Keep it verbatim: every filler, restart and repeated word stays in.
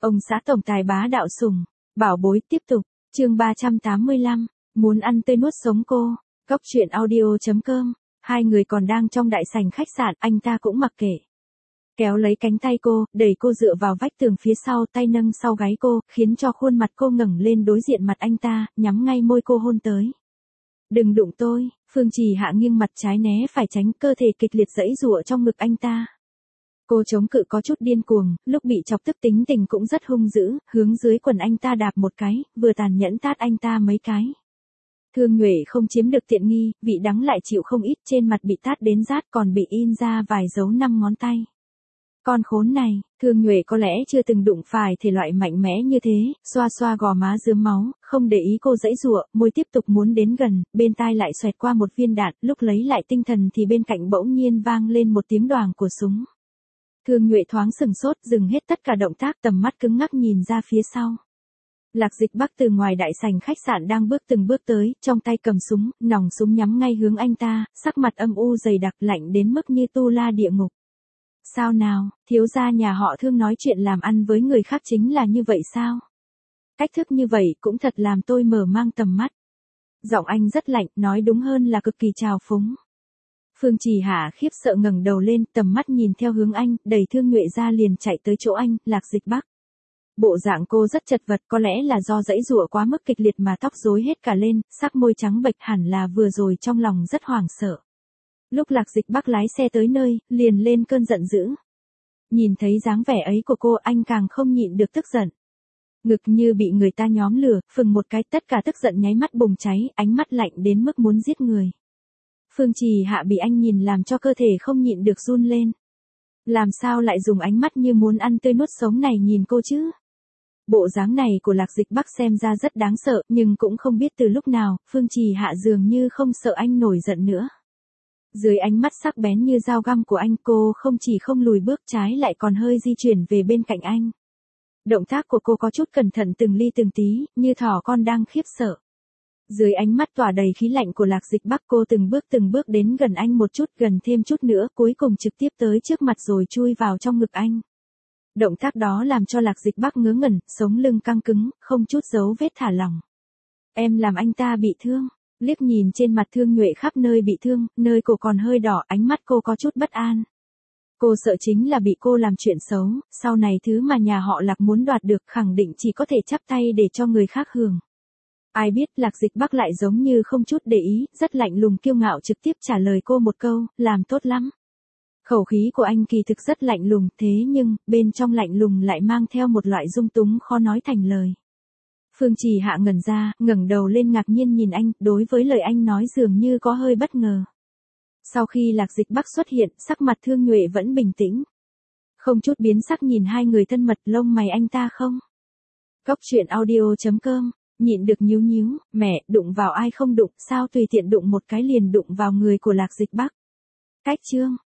Ông xã tổng tài bá đạo sủng, bảo bối tiếp tục, chương ba trăm tám mươi lăm, muốn ăn tươi nuốt sống cô, Cốc truyện audio.com, hai người còn đang trong đại sảnh khách sạn, anh ta cũng mặc kệ. Kéo lấy cánh tay cô, đẩy cô dựa vào vách tường phía sau, tay nâng sau gáy cô, khiến cho khuôn mặt cô ngẩng lên đối diện mặt anh ta, nhắm ngay môi cô hôn tới. Đừng đụng tôi, Phương Trì Hạ nghiêng mặt trái né phải tránh, cơ thể kịch liệt giãy giụa trong ngực anh ta. Cô chống cự có chút điên cuồng, lúc bị chọc tức tính tình cũng rất hung dữ, hướng dưới quần anh ta đạp một cái, vừa tàn nhẫn tát anh ta mấy cái. Thương Nhuệ không chiếm được tiện nghi, vị đắng lại chịu không ít, trên mặt bị tát đến rát còn bị in ra vài dấu năm ngón tay. Con khốn này, Thương Nhuệ có lẽ chưa từng đụng phải thể loại mạnh mẽ như thế, xoa xoa gò má rướm máu, không để ý cô giãy giụa, môi tiếp tục muốn đến gần, bên tai lại xoẹt qua một viên đạn, lúc lấy lại tinh thần thì bên cạnh bỗng nhiên vang lên một tiếng đoàng của súng. Thương Nhuệ thoáng sừng sốt, dừng hết tất cả động tác, tầm mắt cứng ngắc nhìn ra phía sau. Lạc Dịch Bắc từ ngoài đại sảnh khách sạn đang bước từng bước tới, trong tay cầm súng, nòng súng nhắm ngay hướng anh ta, sắc mặt âm u dày đặc lạnh đến mức như tu la địa ngục. Sao nào, thiếu gia nhà họ Thương nói chuyện làm ăn với người khác chính là như vậy sao? Cách thức như vậy cũng thật làm tôi mở mang tầm mắt. Giọng anh rất lạnh, nói đúng hơn là cực kỳ trào phúng. Phương Trì Hạ khiếp sợ ngẩng đầu lên, tầm mắt nhìn theo hướng anh, đẩy Thương Nhuệ ra liền chạy tới chỗ anh, Lạc Dịch Bắc. Bộ dạng cô rất chật vật, có lẽ là do giãy giụa quá mức kịch liệt mà tóc rối hết cả lên, sắc môi trắng bệch, hẳn là vừa rồi trong lòng rất hoảng sợ. Lúc Lạc Dịch Bắc lái xe tới nơi, liền lên cơn giận dữ. Nhìn thấy dáng vẻ ấy của cô, anh càng không nhịn được tức giận. Ngực như bị người ta nhóm lửa, phừng một cái, tất cả tức giận nháy mắt bùng cháy, ánh mắt lạnh đến mức muốn giết người. Phương Trì Hạ bị anh nhìn làm cho cơ thể không nhịn được run lên. Làm sao lại dùng ánh mắt như muốn ăn tươi nuốt sống này nhìn cô chứ? Bộ dáng này của Lạc Dịch Bắc xem ra rất đáng sợ, nhưng cũng không biết từ lúc nào, Phương Trì Hạ dường như không sợ anh nổi giận nữa. Dưới ánh mắt sắc bén như dao găm của anh, cô không chỉ không lùi bước, trái lại còn hơi di chuyển về bên cạnh anh. Động tác của cô có chút cẩn thận từng ly từng tí, như thỏ con đang khiếp sợ. Dưới ánh mắt tỏa đầy khí lạnh của Lạc Dịch Bắc, cô từng bước từng bước đến gần anh một chút, gần thêm chút nữa, cuối cùng trực tiếp tới trước mặt rồi chui vào trong ngực anh. Động tác đó làm cho Lạc Dịch Bắc ngớ ngẩn, sống lưng căng cứng, không chút dấu vết thả lỏng. Em làm anh ta bị thương. Liếc nhìn trên mặt Thương Nhuệ khắp nơi bị thương, nơi cổ còn hơi đỏ, ánh mắt cô có chút bất an. Cô sợ chính là bị cô làm chuyện xấu, sau này thứ mà nhà họ Lạc muốn đoạt được khẳng định chỉ có thể chắp tay để cho người khác hưởng. Ai biết Lạc Dịch Bắc lại giống như không chút để ý, rất lạnh lùng kiêu ngạo trực tiếp trả lời cô một câu, làm tốt lắm. Khẩu khí của anh kỳ thực rất lạnh lùng, thế nhưng, bên trong lạnh lùng lại mang theo một loại dung túng khó nói thành lời. Phương Trì Hạ ngẩn ra, ngẩng đầu lên ngạc nhiên nhìn anh, đối với lời anh nói dường như có hơi bất ngờ. Sau khi Lạc Dịch Bắc xuất hiện, sắc mặt Thương Nhuệ vẫn bình tĩnh. Không chút biến sắc nhìn hai người thân mật, lông mày anh ta không. Cốc truyện audio.com, nhịn được nhíu nhíu, mẹ, đụng vào ai không đụng, sao tùy tiện đụng một cái liền đụng vào người của Lạc Dịch Bắc. Cách chương.